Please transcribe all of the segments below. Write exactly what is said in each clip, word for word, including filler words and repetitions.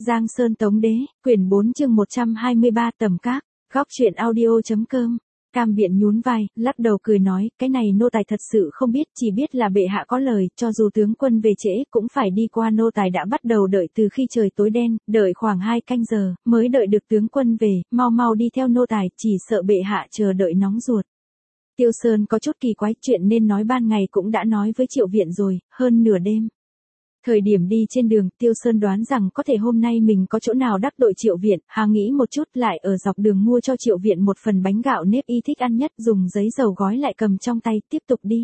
Giang Sơn Tống Đế, quyển bốn chương một trăm hai mươi ba tầm các, góc truyện audio.com. Cam Biện nhún vai, lắc đầu cười nói, cái này nô tài thật sự không biết, chỉ biết là bệ hạ có lời, cho dù tướng quân về trễ cũng phải đi qua, nô tài đã bắt đầu đợi từ khi trời tối đen, đợi khoảng hai canh giờ, mới đợi được tướng quân về, mau mau đi theo nô tài, chỉ sợ bệ hạ chờ đợi nóng ruột. Tiêu Sơn có chút kỳ quái, chuyện nên nói ban ngày cũng đã nói với Triệu Viện rồi, hơn nửa đêm. Thời điểm đi trên đường, Tiêu Sơn đoán rằng có thể hôm nay mình có chỗ nào đắc tội Triệu Viện, hà nghĩ một chút lại ở dọc đường mua cho Triệu Viện một phần bánh gạo nếp y thích ăn nhất, dùng giấy dầu gói lại cầm trong tay, tiếp tục đi.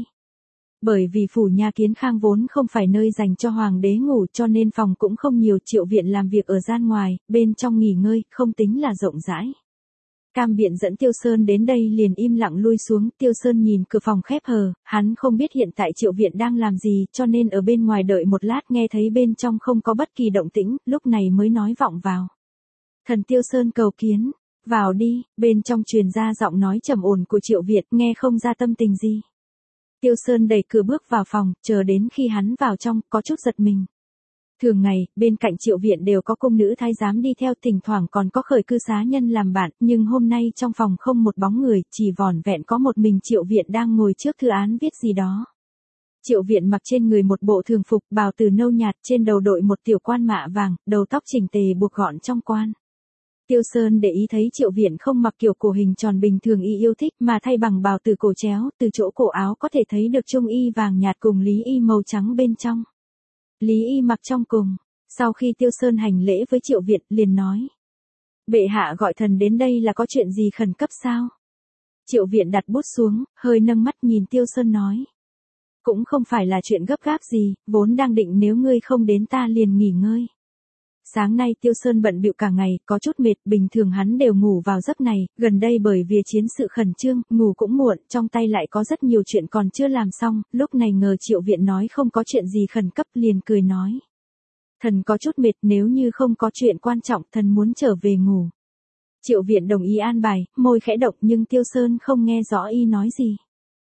Bởi vì phủ nhà Kiến Khang vốn không phải nơi dành cho hoàng đế ngủ, cho nên phòng cũng không nhiều, Triệu Viện làm việc ở gian ngoài, bên trong nghỉ ngơi, không tính là rộng rãi. Cam Biện dẫn Tiêu Sơn đến đây liền im lặng lui xuống, Tiêu Sơn nhìn cửa phòng khép hờ, hắn không biết hiện tại Triệu Viện đang làm gì, cho nên ở bên ngoài đợi một lát, nghe thấy bên trong không có bất kỳ động tĩnh, lúc này mới nói vọng vào. Thần Tiêu Sơn cầu kiến, vào đi, bên trong truyền ra giọng nói trầm ổn của Triệu Viện, nghe không ra tâm tình gì. Tiêu Sơn đẩy cửa bước vào phòng, chờ đến khi hắn vào trong, có chút giật mình. Thường ngày, bên cạnh Triệu Viện đều có cung nữ thái giám đi theo, thỉnh thoảng còn có khởi cư xá nhân làm bạn, nhưng hôm nay trong phòng không một bóng người, chỉ vỏn vẹn có một mình Triệu Viện đang ngồi trước thư án viết gì đó. Triệu Viện mặc trên người một bộ thường phục bào từ nâu nhạt, trên đầu đội một tiểu quan mạ vàng, đầu tóc chỉnh tề buộc gọn trong quan. Tiêu Sơn để ý thấy Triệu Viện không mặc kiểu cổ hình tròn bình thường y yêu thích, mà thay bằng bào từ cổ chéo, từ chỗ cổ áo có thể thấy được trung y vàng nhạt cùng lý y màu trắng bên trong. Lý y mặc trong cùng, sau khi Tiêu Sơn hành lễ với Triệu Viện liền nói. Bệ hạ gọi thần đến đây là có chuyện gì khẩn cấp sao? Triệu Viện đặt bút xuống, hơi nâng mắt nhìn Tiêu Sơn nói. Cũng không phải là chuyện gấp gáp gì, vốn đang định nếu ngươi không đến ta liền nghỉ ngơi. Sáng nay Tiêu Sơn bận bịu cả ngày, có chút mệt, bình thường hắn đều ngủ vào giấc này, gần đây bởi vì chiến sự khẩn trương, ngủ cũng muộn, trong tay lại có rất nhiều chuyện còn chưa làm xong, lúc này ngờ Triệu Viện nói không có chuyện gì khẩn cấp liền cười nói. Thần có chút mệt, nếu như không có chuyện quan trọng, thần muốn trở về ngủ. Triệu Viện đồng ý an bài, môi khẽ động nhưng Tiêu Sơn không nghe rõ y nói gì.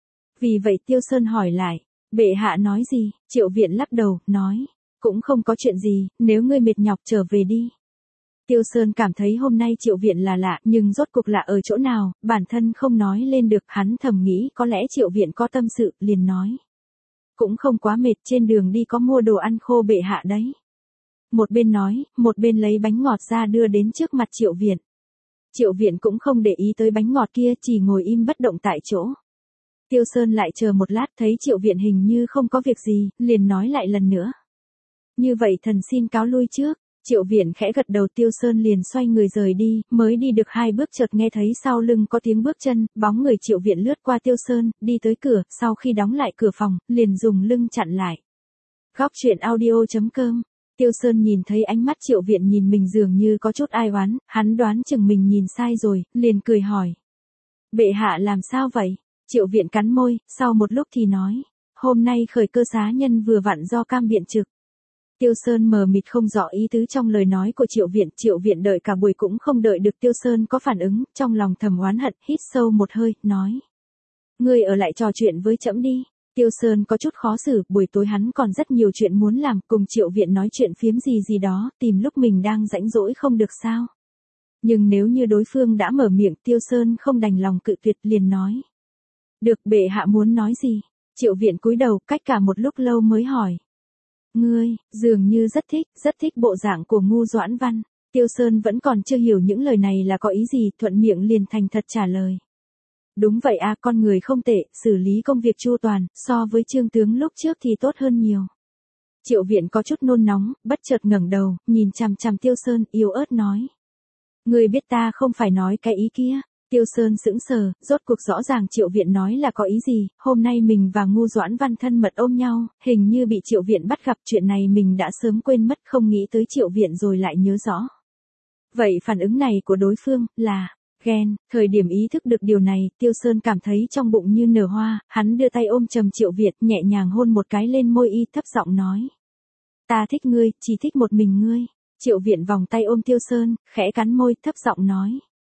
Vì vậy Tiêu Sơn hỏi lại, bệ hạ nói gì? Triệu Viện lắc đầu, nói. Cũng không có chuyện gì, nếu ngươi mệt nhọc trở về đi. Tiêu Sơn cảm thấy hôm nay Triệu Viện là lạ, nhưng rốt cuộc lạ ở chỗ nào, bản thân không nói lên được, hắn thầm nghĩ có lẽ Triệu Viện có tâm sự, liền nói. Cũng không quá mệt, trên đường đi có mua đồ ăn khô bệ hạ đấy. Một bên nói, một bên lấy bánh ngọt ra đưa đến trước mặt Triệu Viện. Triệu Viện cũng không để ý tới bánh ngọt kia, chỉ ngồi im bất động tại chỗ. Tiêu Sơn lại chờ một lát thấy Triệu Viện hình như không có việc gì, liền nói lại lần nữa. Như vậy thần xin cáo lui trước. Triệu Viện khẽ gật đầu, Tiêu Sơn liền xoay người rời đi, mới đi được hai bước chợt nghe thấy sau lưng có tiếng bước chân, bóng người Triệu Viện lướt qua Tiêu Sơn, đi tới cửa, sau khi đóng lại cửa phòng, liền dùng lưng chặn lại. Góc truyện audio.com. Tiêu Sơn nhìn thấy ánh mắt Triệu Viện nhìn mình dường như có chút ai oán, hắn đoán chừng mình nhìn sai rồi, liền cười hỏi. Bệ hạ làm sao vậy? Triệu Viện cắn môi, sau một lúc thì nói. Hôm nay khởi cơ xá nhân vừa vặn do Cam Biện trực. Tiêu Sơn mờ mịt không rõ ý tứ trong lời nói của Triệu Viện, Triệu Viện đợi cả buổi cũng không đợi được Tiêu Sơn có phản ứng, trong lòng thầm oán hận, hít sâu một hơi, nói. Ngươi ở lại trò chuyện với trẫm đi. Tiêu Sơn có chút khó xử, buổi tối hắn còn rất nhiều chuyện muốn làm, cùng Triệu Viện nói chuyện phiếm gì gì đó, tìm lúc mình đang rãnh rỗi không được sao. Nhưng nếu như đối phương đã mở miệng, Tiêu Sơn không đành lòng cự tuyệt, liền nói. Được, bệ hạ muốn nói gì? Triệu Viện cúi đầu, cách cả một lúc lâu mới hỏi. Ngươi, dường như rất thích, rất thích bộ dạng của Ngu Doãn Văn. Tiêu Sơn vẫn còn chưa hiểu những lời này là có ý gì, thuận miệng liền thành thật trả lời. Đúng vậy a, con người không tệ, xử lý công việc chu toàn, so với Trương tướng lúc trước thì tốt hơn nhiều. Triệu Viện có chút nôn nóng, bất chợt ngẩng đầu, nhìn chằm chằm Tiêu Sơn, yếu ớt nói. Ngươi biết ta không phải nói cái ý kia. Tiêu Sơn sững sờ, rốt cuộc rõ ràng Triệu Viện nói là có ý gì, hôm nay mình và Ngu Doãn Văn thân mật ôm nhau, hình như bị Triệu Viện bắt gặp, chuyện này mình đã sớm quên mất, không nghĩ tới Triệu Viện rồi lại nhớ rõ. Vậy phản ứng này của đối phương, là, ghen, thời điểm ý thức được điều này, Tiêu Sơn cảm thấy trong bụng như nở hoa, hắn đưa tay ôm chầm Triệu Viện, nhẹ nhàng hôn một cái lên môi y, thấp giọng nói. Ta thích ngươi, chỉ thích một mình ngươi. Triệu Viện vòng tay ôm Tiêu Sơn, khẽ cắn môi, thấp giọng nói.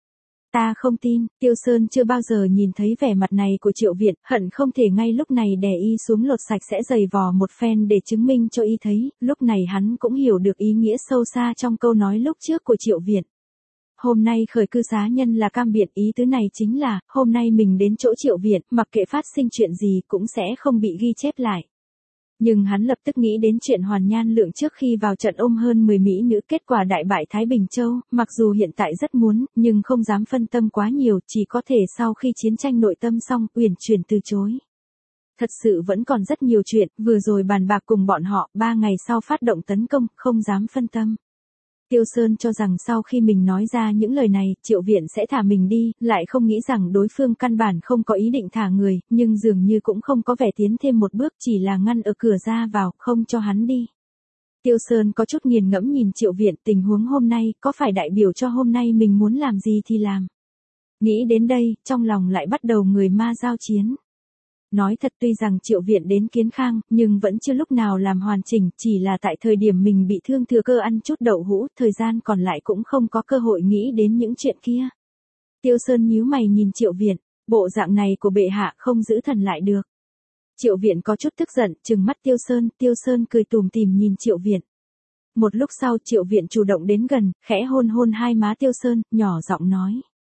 Ta không tin, Tiêu Sơn chưa bao giờ nhìn thấy vẻ mặt này của Triệu Viện, hận không thể ngay lúc này đè y xuống lột sạch sẽ giày vò một phen để chứng minh cho y thấy, lúc này hắn cũng hiểu được ý nghĩa sâu xa trong câu nói lúc trước của Triệu Viện. Hôm nay khởi cư xá nhân là cam biện, ý tứ này chính là, hôm nay mình đến chỗ Triệu Viện, mặc kệ phát sinh chuyện gì cũng sẽ không bị ghi chép lại. Nhưng hắn lập tức nghĩ đến chuyện Hoàn Nhan Lượng trước khi vào trận ôm hơn mười mỹ nữ kết quả đại bại Thái Bình Châu, mặc dù hiện tại rất muốn, nhưng không dám phân tâm quá nhiều, chỉ có thể sau khi chiến tranh nội tâm xong, uyển chuyển từ chối. Thật sự vẫn còn rất nhiều chuyện, vừa rồi bàn bạc cùng bọn họ, ba ngày sau phát động tấn công, không dám phân tâm. Tiêu Sơn cho rằng sau khi mình nói ra những lời này, Triệu Viện sẽ thả mình đi, lại không nghĩ rằng đối phương căn bản không có ý định thả người, nhưng dường như cũng không có vẻ tiến thêm một bước, chỉ là ngăn ở cửa ra vào, không cho hắn đi. Tiêu Sơn có chút nghiền ngẫm nhìn Triệu Viện, tình huống hôm nay, có phải đại biểu cho hôm nay mình muốn làm gì thì làm. Nghĩ đến đây, trong lòng lại bắt đầu người ma giao chiến. Nói thật tuy rằng Triệu Viện đến Kiến Khang, nhưng vẫn chưa lúc nào làm hoàn chỉnh, chỉ là tại thời điểm mình bị thương thừa cơ ăn chút đậu hũ, thời gian còn lại cũng không có cơ hội nghĩ đến những chuyện kia. Tiêu Sơn nhíu mày nhìn Triệu Viện, bộ dạng này của bệ hạ không giữ thần lại được. Triệu Viện có chút tức giận, trừng mắt Tiêu Sơn, Tiêu Sơn cười tủm tỉm nhìn Triệu Viện. Một lúc sau Triệu Viện chủ động đến gần, khẽ hôn hôn hai má Tiêu Sơn, nhỏ giọng nói.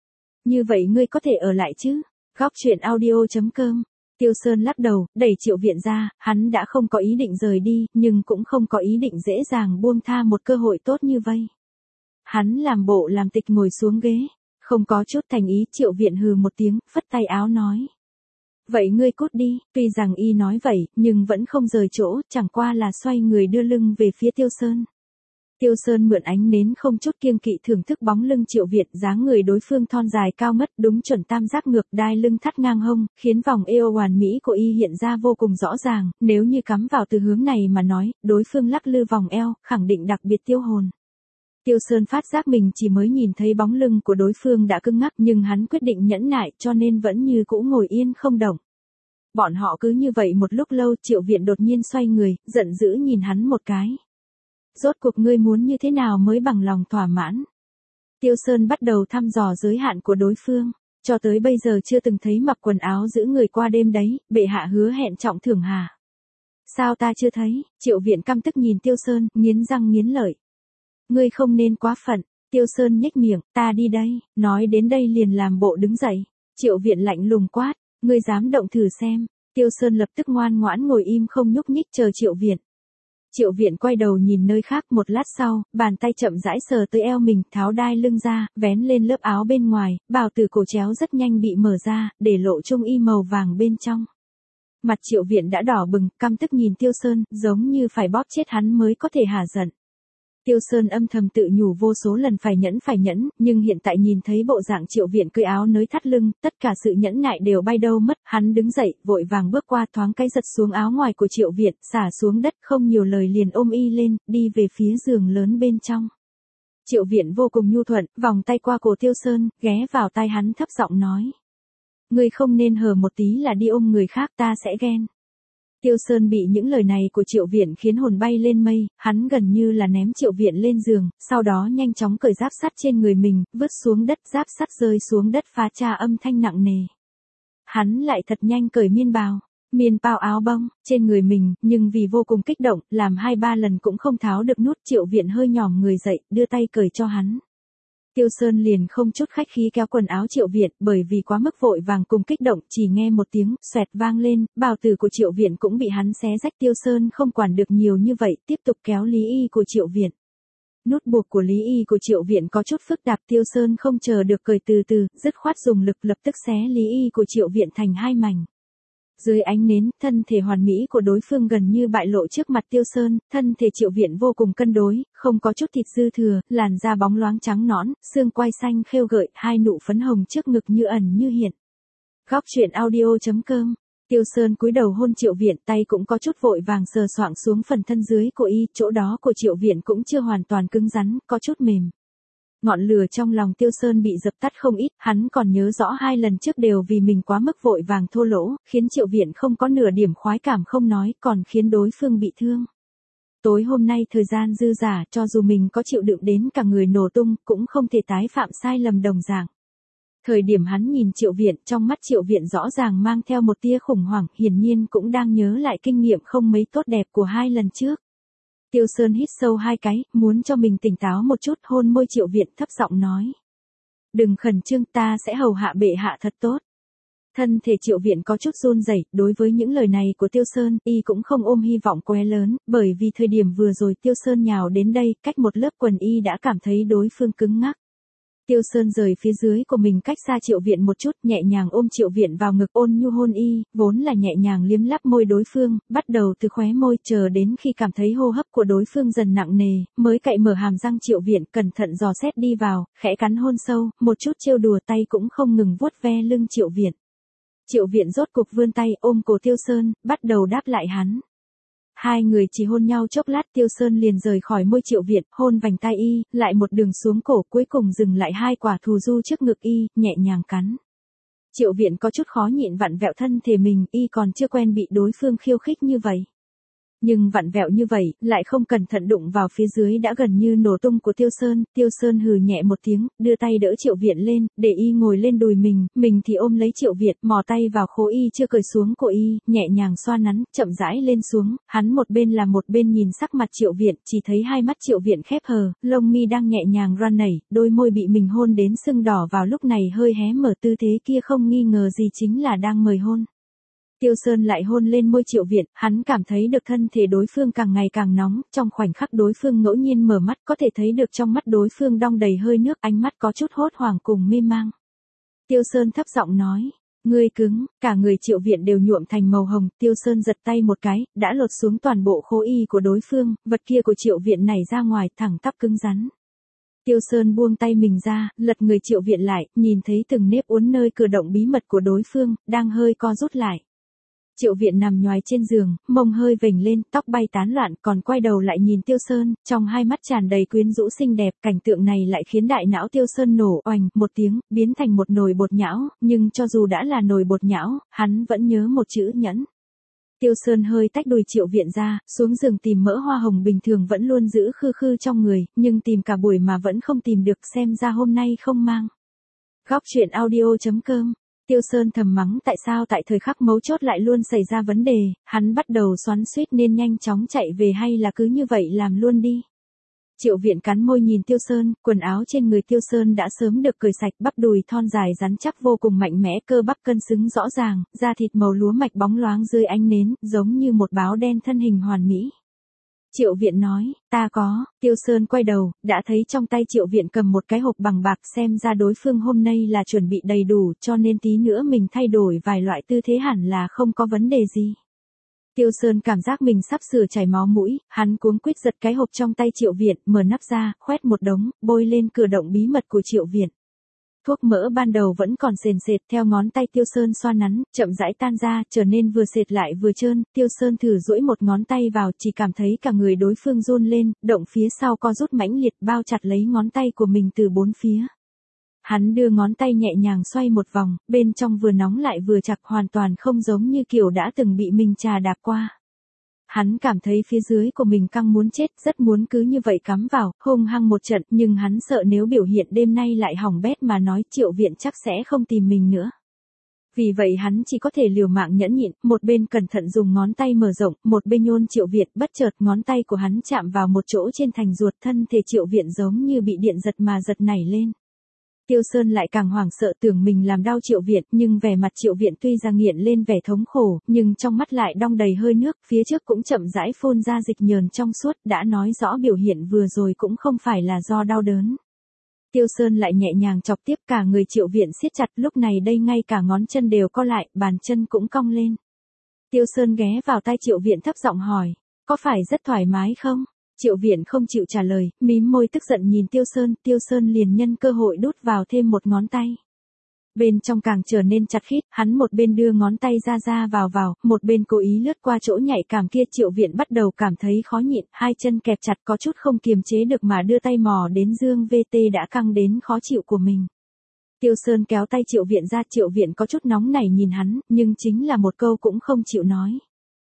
Như vậy ngươi có thể ở lại chứ? Góc truyện audio chấm com. Tiêu Sơn lắc đầu, đẩy Triệu Viện ra, hắn đã không có ý định rời đi, nhưng cũng không có ý định dễ dàng buông tha một cơ hội tốt như vây. Hắn làm bộ làm tịch ngồi xuống ghế, không có chút thành ý, Triệu Viện hừ một tiếng, phất tay áo nói. Vậy ngươi cút đi, tuy rằng y nói vậy, nhưng vẫn không rời chỗ, chẳng qua là xoay người đưa lưng về phía Tiêu Sơn. Tiêu Sơn mượn ánh nến không chút kiêng kỵ thưởng thức bóng lưng Triệu Viện, dáng người đối phương thon dài cao ngất, đúng chuẩn tam giác ngược, đai lưng thắt ngang hông, khiến vòng eo hoàn mỹ của y hiện ra vô cùng rõ ràng, nếu như cắm vào từ hướng này mà nói, đối phương lắc lư vòng eo, khẳng định đặc biệt tiêu hồn. Tiêu Sơn phát giác mình chỉ mới nhìn thấy bóng lưng của đối phương đã cứng ngắc, nhưng hắn quyết định nhẫn nại, cho nên vẫn như cũ ngồi yên không động. Bọn họ cứ như vậy một lúc lâu, Triệu Viện đột nhiên xoay người, giận dữ nhìn hắn một cái. Rốt cuộc ngươi muốn như thế nào mới bằng lòng thỏa mãn? Tiêu Sơn bắt đầu thăm dò giới hạn của đối phương, cho tới bây giờ chưa từng thấy mặc quần áo giữ người qua đêm đấy, bệ hạ hứa hẹn trọng thưởng hả? Sao ta chưa thấy? Triệu Viện căm tức nhìn Tiêu Sơn, nghiến răng nghiến lợi. Ngươi không nên quá phận. Tiêu Sơn nhếch miệng, ta đi đây, nói đến đây liền làm bộ đứng dậy. Triệu Viện lạnh lùng quát, ngươi dám động thử xem. Tiêu Sơn lập tức ngoan ngoãn ngồi im không nhúc nhích chờ Triệu Viện. Triệu Viện quay đầu nhìn nơi khác, một lát sau, bàn tay chậm rãi sờ tới eo mình, tháo đai lưng ra, vén lên lớp áo bên ngoài, bào từ cổ chéo rất nhanh bị mở ra, để lộ trung y màu vàng bên trong. Mặt Triệu Viện đã đỏ bừng, căm tức nhìn Tiêu Sơn, giống như phải bóp chết hắn mới có thể hả giận. Tiêu Sơn âm thầm tự nhủ vô số lần phải nhẫn phải nhẫn, nhưng hiện tại nhìn thấy bộ dạng Triệu Viện cởi áo nới thắt lưng, tất cả sự nhẫn nại đều bay đâu mất, hắn đứng dậy, vội vàng bước qua thoáng cái giật xuống áo ngoài của Triệu Viện, xả xuống đất không nhiều lời liền ôm y lên, đi về phía giường lớn bên trong. Triệu Viện vô cùng nhu thuận, vòng tay qua cổ Tiêu Sơn, ghé vào tai hắn thấp giọng nói. Ngươi không nên hờ một tí là đi ôm người khác, ta sẽ ghen. Tiêu Sơn bị những lời này của Triệu Viện khiến hồn bay lên mây, hắn gần như là ném Triệu Viện lên giường, sau đó nhanh chóng cởi giáp sắt trên người mình, vứt xuống đất, giáp sắt rơi xuống đất phá cha âm thanh nặng nề. Hắn lại thật nhanh cởi miên bào, miên bao áo bông, trên người mình, nhưng vì vô cùng kích động, làm hai ba lần cũng không tháo được nút. Triệu Viện hơi nhòm người dậy, đưa tay cởi cho hắn. Tiêu Sơn liền không chút khách khí kéo quần áo Triệu Viện, bởi vì quá mức vội vàng cùng kích động, chỉ nghe một tiếng xoẹt vang lên, bào tử của Triệu Viện cũng bị hắn xé rách. Tiêu Sơn không quản được nhiều như vậy, tiếp tục kéo lý y của Triệu Viện. Nút buộc của lý y của Triệu Viện có chút phức tạp, Tiêu Sơn không chờ được cởi từ từ, dứt khoát dùng lực lập tức xé lý y của Triệu Viện thành hai mảnh. Dưới ánh nến, thân thể hoàn mỹ của đối phương gần như bại lộ trước mặt Tiêu Sơn, thân thể Triệu Viện vô cùng cân đối, không có chút thịt dư thừa, làn da bóng loáng trắng nõn, xương quai xanh khêu gợi, hai nụ phấn hồng trước ngực như ẩn như hiện. Góc truyện audio chấm com. Tiêu Sơn cúi đầu hôn Triệu Viện, tay cũng có chút vội vàng sờ soạng xuống phần thân dưới của y, chỗ đó của Triệu Viện cũng chưa hoàn toàn cứng rắn, có chút mềm. Ngọn lửa trong lòng Tiêu Sơn bị dập tắt không ít, hắn còn nhớ rõ hai lần trước đều vì mình quá mức vội vàng thô lỗ, khiến Triệu Viện không có nửa điểm khoái cảm không nói, còn khiến đối phương bị thương. Tối hôm nay thời gian dư dả, cho dù mình có chịu đựng đến cả người nổ tung, cũng không thể tái phạm sai lầm đồng dạng. Thời điểm hắn nhìn Triệu Viện, trong mắt Triệu Viện rõ ràng mang theo một tia khủng hoảng, hiển nhiên cũng đang nhớ lại kinh nghiệm không mấy tốt đẹp của hai lần trước. Tiêu Sơn hít sâu hai cái, muốn cho mình tỉnh táo một chút, hôn môi Triệu Viện thấp giọng nói. Đừng khẩn trương, ta sẽ hầu hạ bệ hạ thật tốt. Thân thể Triệu Viện có chút run rẩy, đối với những lời này của Tiêu Sơn, y cũng không ôm hy vọng quá lớn, bởi vì thời điểm vừa rồi Tiêu Sơn nhào đến đây, cách một lớp quần y đã cảm thấy đối phương cứng ngắc. Tiêu Sơn rời phía dưới của mình cách xa Triệu Viện một chút, nhẹ nhàng ôm Triệu Viện vào ngực, ôn nhu hôn y, vốn là nhẹ nhàng liếm láp môi đối phương, bắt đầu từ khóe môi, chờ đến khi cảm thấy hô hấp của đối phương dần nặng nề, mới cậy mở hàm răng Triệu Viện, cẩn thận dò xét đi vào, khẽ cắn hôn sâu, một chút trêu đùa, tay cũng không ngừng vuốt ve lưng Triệu Viện. Triệu Viện rốt cục vươn tay ôm cổ Tiêu Sơn, bắt đầu đáp lại hắn. Hai người chỉ hôn nhau chốc lát, Tiêu Sơn liền rời khỏi môi Triệu Viện, hôn vành tai y, lại một đường xuống cổ, cuối cùng dừng lại hai quả thù du trước ngực y, nhẹ nhàng cắn. Triệu Viện có chút khó nhịn vặn vẹo thân thể mình, y còn chưa quen bị đối phương khiêu khích như vậy. Nhưng vặn vẹo như vậy, lại không cẩn thận đụng vào phía dưới đã gần như nổ tung của Tiêu Sơn, Tiêu Sơn hừ nhẹ một tiếng, đưa tay đỡ Triệu Viện lên, để y ngồi lên đùi mình, mình thì ôm lấy Triệu Viện, mò tay vào khố y chưa cởi xuống của y, nhẹ nhàng xoa nắn, chậm rãi lên xuống, hắn một bên làm một bên nhìn sắc mặt Triệu Viện, chỉ thấy hai mắt Triệu Viện khép hờ, lông mi đang nhẹ nhàng run nảy, đôi môi bị mình hôn đến sưng đỏ vào lúc này hơi hé mở, tư thế kia không nghi ngờ gì chính là đang mời hôn. Tiêu Sơn lại hôn lên môi Triệu Viện, hắn cảm thấy được thân thể đối phương càng ngày càng nóng, trong khoảnh khắc đối phương ngẫu nhiên mở mắt có thể thấy được trong mắt đối phương đong đầy hơi nước, ánh mắt có chút hốt hoảng cùng mê mang. Tiêu Sơn thấp giọng nói, ngươi cứng, cả người Triệu Viện đều nhuộm thành màu hồng, Tiêu Sơn giật tay một cái, đã lột xuống toàn bộ khố y của đối phương, vật kia của Triệu Viện nảy ra ngoài, thẳng tắp cứng rắn. Tiêu Sơn buông tay mình ra, lật người Triệu Viện lại, nhìn thấy từng nếp uốn nơi cử động bí mật của đối phương, đang hơi co rút lại. Triệu Viện nằm nhoài trên giường, mông hơi vểnh lên, tóc bay tán loạn, còn quay đầu lại nhìn Tiêu Sơn, trong hai mắt tràn đầy quyến rũ xinh đẹp, cảnh tượng này lại khiến đại não Tiêu Sơn nổ oành một tiếng, biến thành một nồi bột nhão, nhưng cho dù đã là nồi bột nhão, hắn vẫn nhớ một chữ nhẫn. Tiêu Sơn hơi tách đùi Triệu Viện ra, xuống giường tìm mỡ hoa hồng bình thường vẫn luôn giữ khư khư trong người, nhưng tìm cả buổi mà vẫn không tìm được, xem ra hôm nay không mang. Góc truyện audio chấm com. Tiêu Sơn thầm mắng tại sao tại thời khắc mấu chốt lại luôn xảy ra vấn đề, hắn bắt đầu xoắn xuýt nên nhanh chóng chạy về hay là cứ như vậy làm luôn đi. Triệu Viện cắn môi nhìn Tiêu Sơn, quần áo trên người Tiêu Sơn đã sớm được cởi sạch, bắp đùi thon dài rắn chắc vô cùng mạnh mẽ, cơ bắp cân xứng rõ ràng, da thịt màu lúa mạch bóng loáng dưới ánh nến, giống như một báo đen thân hình hoàn mỹ. Triệu Viện nói, ta có, Tiêu Sơn quay đầu, đã thấy trong tay Triệu Viện cầm một cái hộp bằng bạc, xem ra đối phương hôm nay là chuẩn bị đầy đủ, cho nên tí nữa mình thay đổi vài loại tư thế hẳn là không có vấn đề gì. Tiêu Sơn cảm giác mình sắp sửa chảy máu mũi, hắn cuống quýt giật cái hộp trong tay Triệu Viện, mở nắp ra, khoét một đống, bôi lên cử động bí mật của Triệu Viện. Thuốc mỡ ban đầu vẫn còn sền sệt, theo ngón tay Tiêu Sơn xoa nắn, chậm rãi tan ra, trở nên vừa sệt lại vừa trơn, Tiêu Sơn thử duỗi một ngón tay vào, chỉ cảm thấy cả người đối phương run lên, động phía sau co rút mãnh liệt, bao chặt lấy ngón tay của mình từ bốn phía. Hắn đưa ngón tay nhẹ nhàng xoay một vòng, bên trong vừa nóng lại vừa chặt, hoàn toàn không giống như kiểu đã từng bị mình trà đạp qua. Hắn cảm thấy phía dưới của mình căng muốn chết, rất muốn cứ như vậy cắm vào, hung hăng một trận, nhưng hắn sợ nếu biểu hiện đêm nay lại hỏng bét mà nói, Triệu Viện chắc sẽ không tìm mình nữa. Vì vậy hắn chỉ có thể liều mạng nhẫn nhịn, một bên cẩn thận dùng ngón tay mở rộng, một bên nhôn Triệu Viện, bất chợt ngón tay của hắn chạm vào một chỗ trên thành ruột, thân thể Triệu Viện giống như bị điện giật mà giật nảy lên. Tiêu Sơn lại càng hoảng sợ, tưởng mình làm đau Triệu Viện, nhưng vẻ mặt Triệu Viện tuy ra nghiện lên vẻ thống khổ, nhưng trong mắt lại đong đầy hơi nước, phía trước cũng chậm rãi phun ra dịch nhờn trong suốt, đã nói rõ biểu hiện vừa rồi cũng không phải là do đau đớn. Tiêu Sơn lại nhẹ nhàng chọc tiếp, cả người Triệu Viện siết chặt, lúc này đây ngay cả ngón chân đều co lại, bàn chân cũng cong lên. Tiêu Sơn ghé vào tai Triệu Viện thấp giọng hỏi, có phải rất thoải mái không? Triệu Viện không chịu trả lời, mím môi tức giận nhìn Tiêu Sơn, Tiêu Sơn liền nhân cơ hội đút vào thêm một ngón tay. Bên trong càng trở nên chặt khít, hắn một bên đưa ngón tay ra ra vào vào, một bên cố ý lướt qua chỗ nhạy cảm kia. Triệu Viện bắt đầu cảm thấy khó nhịn, hai chân kẹp chặt có chút không kiềm chế được mà đưa tay mò đến dương vê tê đã căng đến khó chịu của mình. Tiêu Sơn kéo tay Triệu Viện ra, Triệu Viện có chút nóng nảy nhìn hắn, nhưng chính là một câu cũng không chịu nói.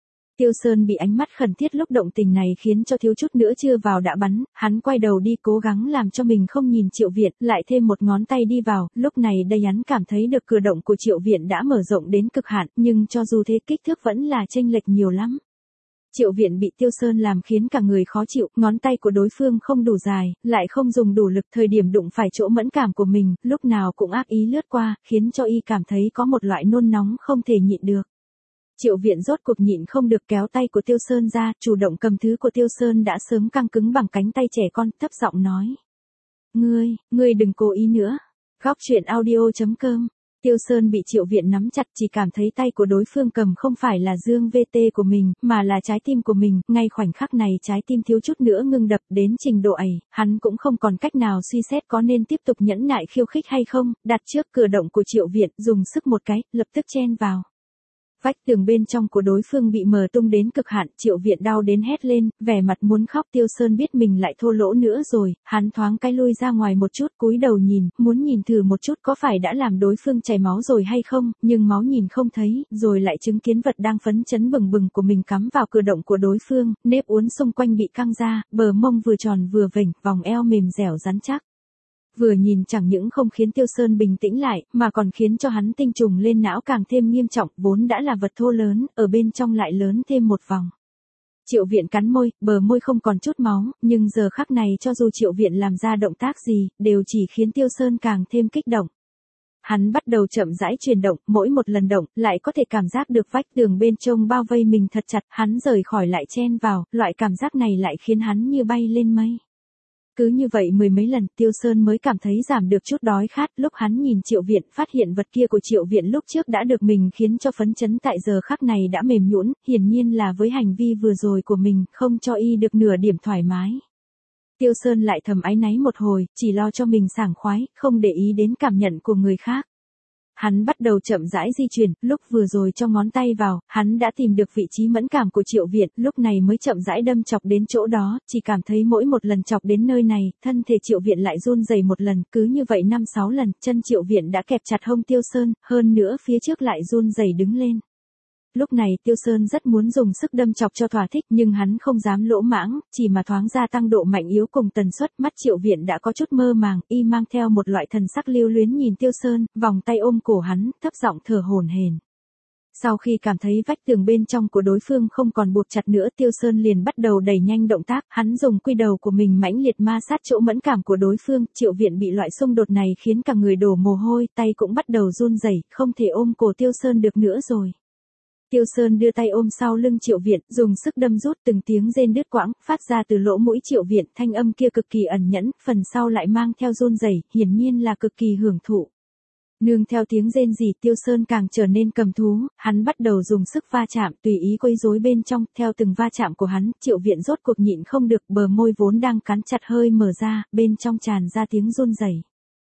Tiêu Sơn bị ánh mắt khẩn thiết lúc động tình này khiến cho thiếu chút nữa chưa vào đã bắn, hắn quay đầu đi cố gắng làm cho mình không nhìn Triệu Viện, lại thêm một ngón tay đi vào, lúc này đây hắn cảm thấy được cử động của Triệu Viện đã mở rộng đến cực hạn, nhưng cho dù thế kích thước vẫn là chênh lệch nhiều lắm. Triệu Viện bị Tiêu Sơn làm khiến cả người khó chịu, ngón tay của đối phương không đủ dài, lại không dùng đủ lực thời điểm đụng phải chỗ mẫn cảm của mình, lúc nào cũng ác ý lướt qua, khiến cho y cảm thấy có một loại nôn nóng không thể nhịn được. Triệu Viện rốt cuộc nhịn không được kéo tay của Tiêu Sơn ra, chủ động cầm thứ của Tiêu Sơn đã sớm căng cứng bằng cánh tay trẻ con, thấp giọng nói. Ngươi, ngươi đừng cố ý nữa. Góc truyện audio chấm com. Tiêu Sơn bị Triệu Viện nắm chặt chỉ cảm thấy tay của đối phương cầm không phải là dương vê tê của mình, mà là trái tim của mình, ngay khoảnh khắc này trái tim thiếu chút nữa ngừng đập đến trình độ ấy, hắn cũng không còn cách nào suy xét có nên tiếp tục nhẫn nại khiêu khích hay không, đặt trước cử động của Triệu Viện, dùng sức một cái, lập tức chen vào. Vách tường bên trong của đối phương bị mở tung đến cực hạn, Triệu Viện đau đến hét lên, vẻ mặt muốn khóc. Tiêu Sơn biết mình lại thô lỗ nữa rồi, hắn thoáng cái lui ra ngoài một chút, cúi đầu nhìn, muốn nhìn thử một chút có phải đã làm đối phương chảy máu rồi hay không, nhưng máu nhìn không thấy, rồi lại chứng kiến vật đang phấn chấn bừng bừng của mình cắm vào cử động của đối phương, nếp uốn xung quanh bị căng ra, bờ mông vừa tròn vừa vểnh, vòng eo mềm dẻo rắn chắc. Vừa nhìn chẳng những không khiến Tiêu Sơn bình tĩnh lại, mà còn khiến cho hắn tinh trùng lên não càng thêm nghiêm trọng, vốn đã là vật thô lớn, ở bên trong lại lớn thêm một vòng. Triệu Viện cắn môi, bờ môi không còn chút máu, nhưng giờ khắc này cho dù Triệu Viện làm ra động tác gì, đều chỉ khiến Tiêu Sơn càng thêm kích động. Hắn bắt đầu chậm rãi chuyển động, mỗi một lần động, lại có thể cảm giác được vách tường bên trong bao vây mình thật chặt, hắn rời khỏi lại chen vào, loại cảm giác này lại khiến hắn như bay lên mây. Cứ như vậy mười mấy lần, Tiêu Sơn mới cảm thấy giảm được chút đói khát, lúc hắn nhìn Triệu Viện, phát hiện vật kia của Triệu Viện lúc trước đã được mình khiến cho phấn chấn tại giờ khắc này đã mềm nhũn, hiển nhiên là với hành vi vừa rồi của mình, không cho y được nửa điểm thoải mái. Tiêu Sơn lại thầm áy náy một hồi, chỉ lo cho mình sảng khoái, không để ý đến cảm nhận của người khác. Hắn bắt đầu chậm rãi di chuyển, lúc vừa rồi cho ngón tay vào, hắn đã tìm được vị trí mẫn cảm của Triệu Viện, lúc này mới chậm rãi đâm chọc đến chỗ đó, chỉ cảm thấy mỗi một lần chọc đến nơi này, thân thể Triệu Viện lại run rẩy một lần, cứ như vậy năm sáu lần, chân Triệu Viện đã kẹp chặt hông Tiêu Sơn, hơn nữa phía trước lại run rẩy đứng lên. Lúc này Tiêu Sơn rất muốn dùng sức đâm chọc cho thỏa thích, nhưng hắn không dám lỗ mãng, chỉ mà thoáng gia tăng độ mạnh yếu cùng tần suất. Mắt Triệu Viện đã có chút mơ màng, y mang theo một loại thần sắc lưu luyến nhìn Tiêu Sơn, vòng tay ôm cổ hắn, thấp giọng thở hổn hển. Sau khi cảm thấy vách tường bên trong của đối phương không còn buộc chặt nữa, Tiêu Sơn liền bắt đầu đẩy nhanh động tác, hắn dùng quy đầu của mình mãnh liệt ma sát chỗ mẫn cảm của đối phương. Triệu Viện bị loại xung đột này khiến cả người đổ mồ hôi, tay cũng bắt đầu run rẩy, không thể ôm cổ Tiêu Sơn được nữa rồi. Tiêu Sơn đưa tay ôm sau lưng Triệu Viện, dùng sức đâm rút, từng tiếng rên đứt quãng, phát ra từ lỗ mũi Triệu Viện, thanh âm kia cực kỳ ẩn nhẫn, phần sau lại mang theo run rẩy, hiển nhiên là cực kỳ hưởng thụ. Nương theo tiếng rên rỉ, Tiêu Sơn càng trở nên cầm thú, hắn bắt đầu dùng sức va chạm, tùy ý quấy rối bên trong, theo từng va chạm của hắn, Triệu Viện rốt cuộc nhịn không được, bờ môi vốn đang cắn chặt hơi mở ra, bên trong tràn ra tiếng run rẩy.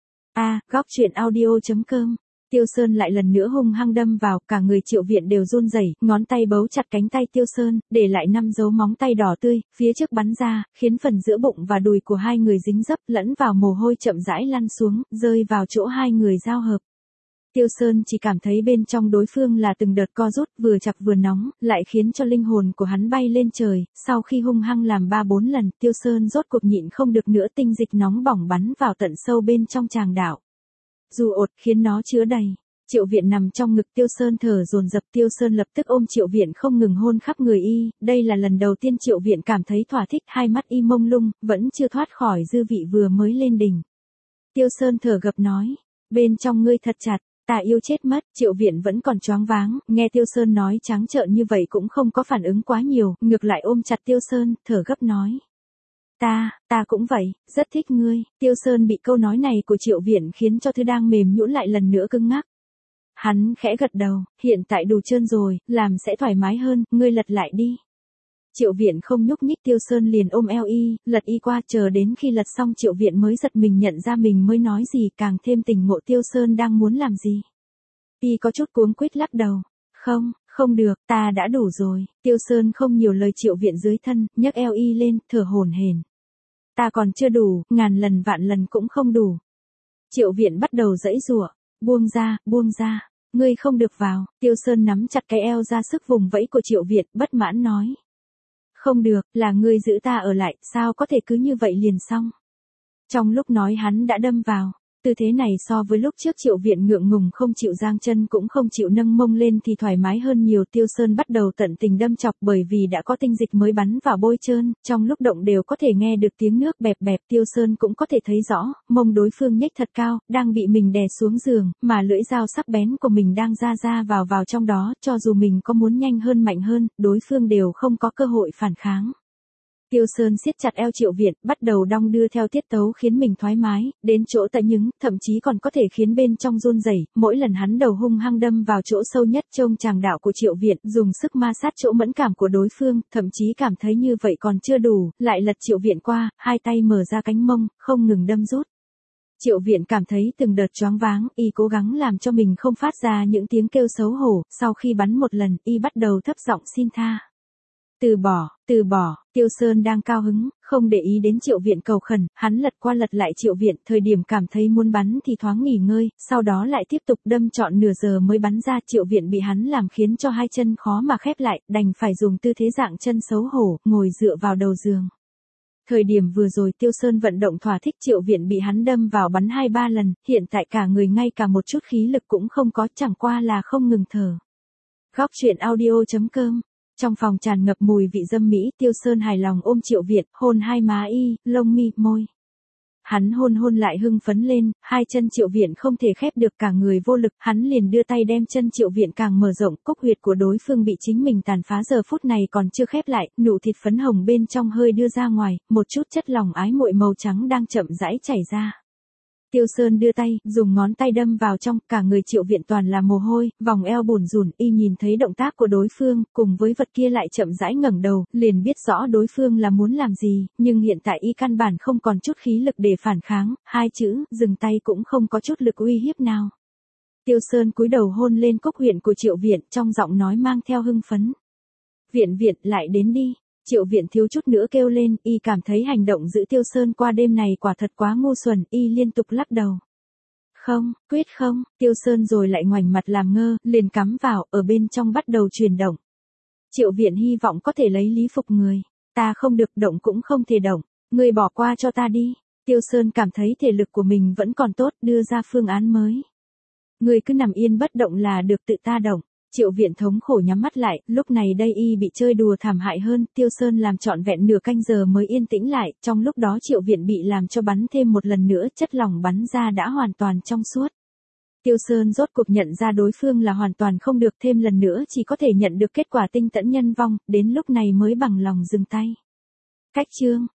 A, góc truyện audio chấm com. Tiêu Sơn lại lần nữa hung hăng đâm vào, cả người Triệu Viện đều run rẩy, ngón tay bấu chặt cánh tay Tiêu Sơn, để lại năm dấu móng tay đỏ tươi, phía trước bắn ra, khiến phần giữa bụng và đùi của hai người dính dấp, lẫn vào mồ hôi chậm rãi lăn xuống, rơi vào chỗ hai người giao hợp. Tiêu Sơn chỉ cảm thấy bên trong đối phương là từng đợt co rút, vừa chặt vừa nóng, lại khiến cho linh hồn của hắn bay lên trời, sau khi hung hăng làm ba bốn lần, Tiêu Sơn rốt cuộc nhịn không được nữa, tinh dịch nóng bỏng bắn vào tận sâu bên trong tràng đạo. Dù ột khiến nó chứa đầy. Triệu Viện nằm trong ngực Tiêu Sơn thở dồn dập, Tiêu Sơn lập tức ôm Triệu Viện không ngừng hôn khắp người y, đây là lần đầu tiên Triệu Viện cảm thấy thỏa thích, hai mắt y mông lung, vẫn chưa thoát khỏi dư vị vừa mới lên đỉnh. Tiêu Sơn thở gấp nói, bên trong ngươi thật chặt, ta yêu chết mất. Triệu Viện vẫn còn choáng váng, nghe Tiêu Sơn nói trắng trợn như vậy cũng không có phản ứng quá nhiều, ngược lại ôm chặt Tiêu Sơn, thở gấp nói. Ta, ta cũng vậy, rất thích ngươi. Tiêu Sơn bị câu nói này của Triệu Viện khiến cho thứ đang mềm nhũn lại lần nữa cứng ngắc. Hắn khẽ gật đầu, hiện tại đủ trơn rồi, làm sẽ thoải mái hơn, ngươi lật lại đi. Triệu Viện không nhúc nhích, Tiêu Sơn liền ôm eo y, lật y qua, chờ đến khi lật xong Triệu Viện mới giật mình nhận ra mình mới nói gì, càng thêm tỉnh ngộ Tiêu Sơn đang muốn làm gì. Y có chút cuống quýt lắc đầu. Không, không được, ta đã đủ rồi. Tiêu Sơn không nhiều lời Triệu Viện dưới thân, nhấc eo y lên, thở hổn hển. Ta còn chưa đủ, ngàn lần vạn lần cũng không đủ. Triệu Viện bắt đầu giãy giụa, buông ra, buông ra. ngươi không được vào. Tiêu Sơn nắm chặt cái eo ra sức vùng vẫy của Triệu Viện, bất mãn nói. Không được, là ngươi giữ ta ở lại, sao có thể cứ như vậy liền xong. Trong lúc nói hắn đã đâm vào. Tư thế này so với lúc trước Triệu Viện ngượng ngùng không chịu giang chân cũng không chịu nâng mông lên thì thoải mái hơn nhiều. Tiêu Sơn bắt đầu tận tình đâm chọc bởi vì đã có tinh dịch mới bắn vào bôi trơn, trong lúc động đều có thể nghe được tiếng nước bẹp bẹp. Tiêu Sơn cũng có thể thấy rõ, mông đối phương nhếch thật cao, đang bị mình đè xuống giường, mà lưỡi dao sắc bén của mình đang ra ra vào vào trong đó, cho dù mình có muốn nhanh hơn mạnh hơn, đối phương đều không có cơ hội phản kháng. Tiêu Sơn siết chặt eo Triệu Viện, bắt đầu đong đưa theo tiết tấu khiến mình thoải mái, đến chỗ tại nhứng, thậm chí còn có thể khiến bên trong run rẩy. Mỗi lần hắn đầu hung hăng đâm vào chỗ sâu nhất trong tràng đạo của Triệu Viện, dùng sức ma sát chỗ mẫn cảm của đối phương, thậm chí cảm thấy như vậy còn chưa đủ, lại lật Triệu Viện qua, hai tay mở ra cánh mông, không ngừng đâm rút. Triệu Viện cảm thấy từng đợt choáng váng, y cố gắng làm cho mình không phát ra những tiếng kêu xấu hổ, sau khi bắn một lần, y bắt đầu thấp giọng xin tha. Từ bỏ, từ bỏ, Tiêu Sơn đang cao hứng, không để ý đến Triệu Viện cầu khẩn, hắn lật qua lật lại Triệu Viện, thời điểm cảm thấy muốn bắn thì thoáng nghỉ ngơi, sau đó lại tiếp tục đâm trọn nửa giờ mới bắn ra. Triệu Viện bị hắn làm khiến cho hai chân khó mà khép lại, đành phải dùng tư thế dạng chân xấu hổ, ngồi dựa vào đầu giường. Thời điểm vừa rồi Tiêu Sơn vận động thỏa thích, Triệu Viện bị hắn đâm vào bắn hai ba lần, hiện tại cả người ngay cả một chút khí lực cũng không có, chẳng qua là không ngừng thở. Góc truyện audio chấm com. Trong phòng tràn ngập mùi vị dâm mỹ, Tiêu Sơn hài lòng ôm Triệu Viện, hôn hai má y, lông mi, môi. Hắn hôn hôn lại hưng phấn lên, hai chân Triệu Viện không thể khép được, cả người vô lực, hắn liền đưa tay đem chân Triệu Viện càng mở rộng, cúc huyệt của đối phương bị chính mình tàn phá giờ phút này còn chưa khép lại, nụ thịt phấn hồng bên trong hơi đưa ra ngoài, một chút chất lỏng ái muội màu trắng đang chậm rãi chảy ra. Tiêu Sơn đưa tay, dùng ngón tay đâm vào trong, cả người Triệu Viện toàn là mồ hôi, vòng eo bủn rủn, y nhìn thấy động tác của đối phương, cùng với vật kia lại chậm rãi ngẩng đầu, liền biết rõ đối phương là muốn làm gì, nhưng hiện tại y căn bản không còn chút khí lực để phản kháng, hai chữ, dừng tay cũng không có chút lực uy hiếp nào. Tiêu Sơn cúi đầu hôn lên cúc huyệt của Triệu Viện, trong giọng nói mang theo hưng phấn. Viện Viện, lại đến đi. Triệu Viện thiếu chút nữa kêu lên, y cảm thấy hành động giữ Tiêu Sơn qua đêm này quả thật quá ngu xuẩn, y liên tục lắc đầu. Không, quyết không, Tiêu Sơn rồi lại ngoảnh mặt làm ngơ, liền cắm vào, ở bên trong bắt đầu chuyển động. Triệu Viện hy vọng có thể lấy lý phục người. Ta không được động cũng không thể động, ngươi bỏ qua cho ta đi. Tiêu Sơn cảm thấy thể lực của mình vẫn còn tốt, đưa ra phương án mới. Ngươi cứ nằm yên bất động là được, tự ta động. Triệu Viện thống khổ nhắm mắt lại, lúc này đây y bị chơi đùa thảm hại hơn, Tiêu Sơn làm trọn vẹn nửa canh giờ mới yên tĩnh lại, trong lúc đó Triệu Viện bị làm cho bắn thêm một lần nữa, chất lỏng bắn ra đã hoàn toàn trong suốt. Tiêu Sơn rốt cuộc nhận ra đối phương là hoàn toàn không được, thêm lần nữa chỉ có thể nhận được kết quả tinh tẫn nhân vong, đến lúc này mới bằng lòng dừng tay. Cách chương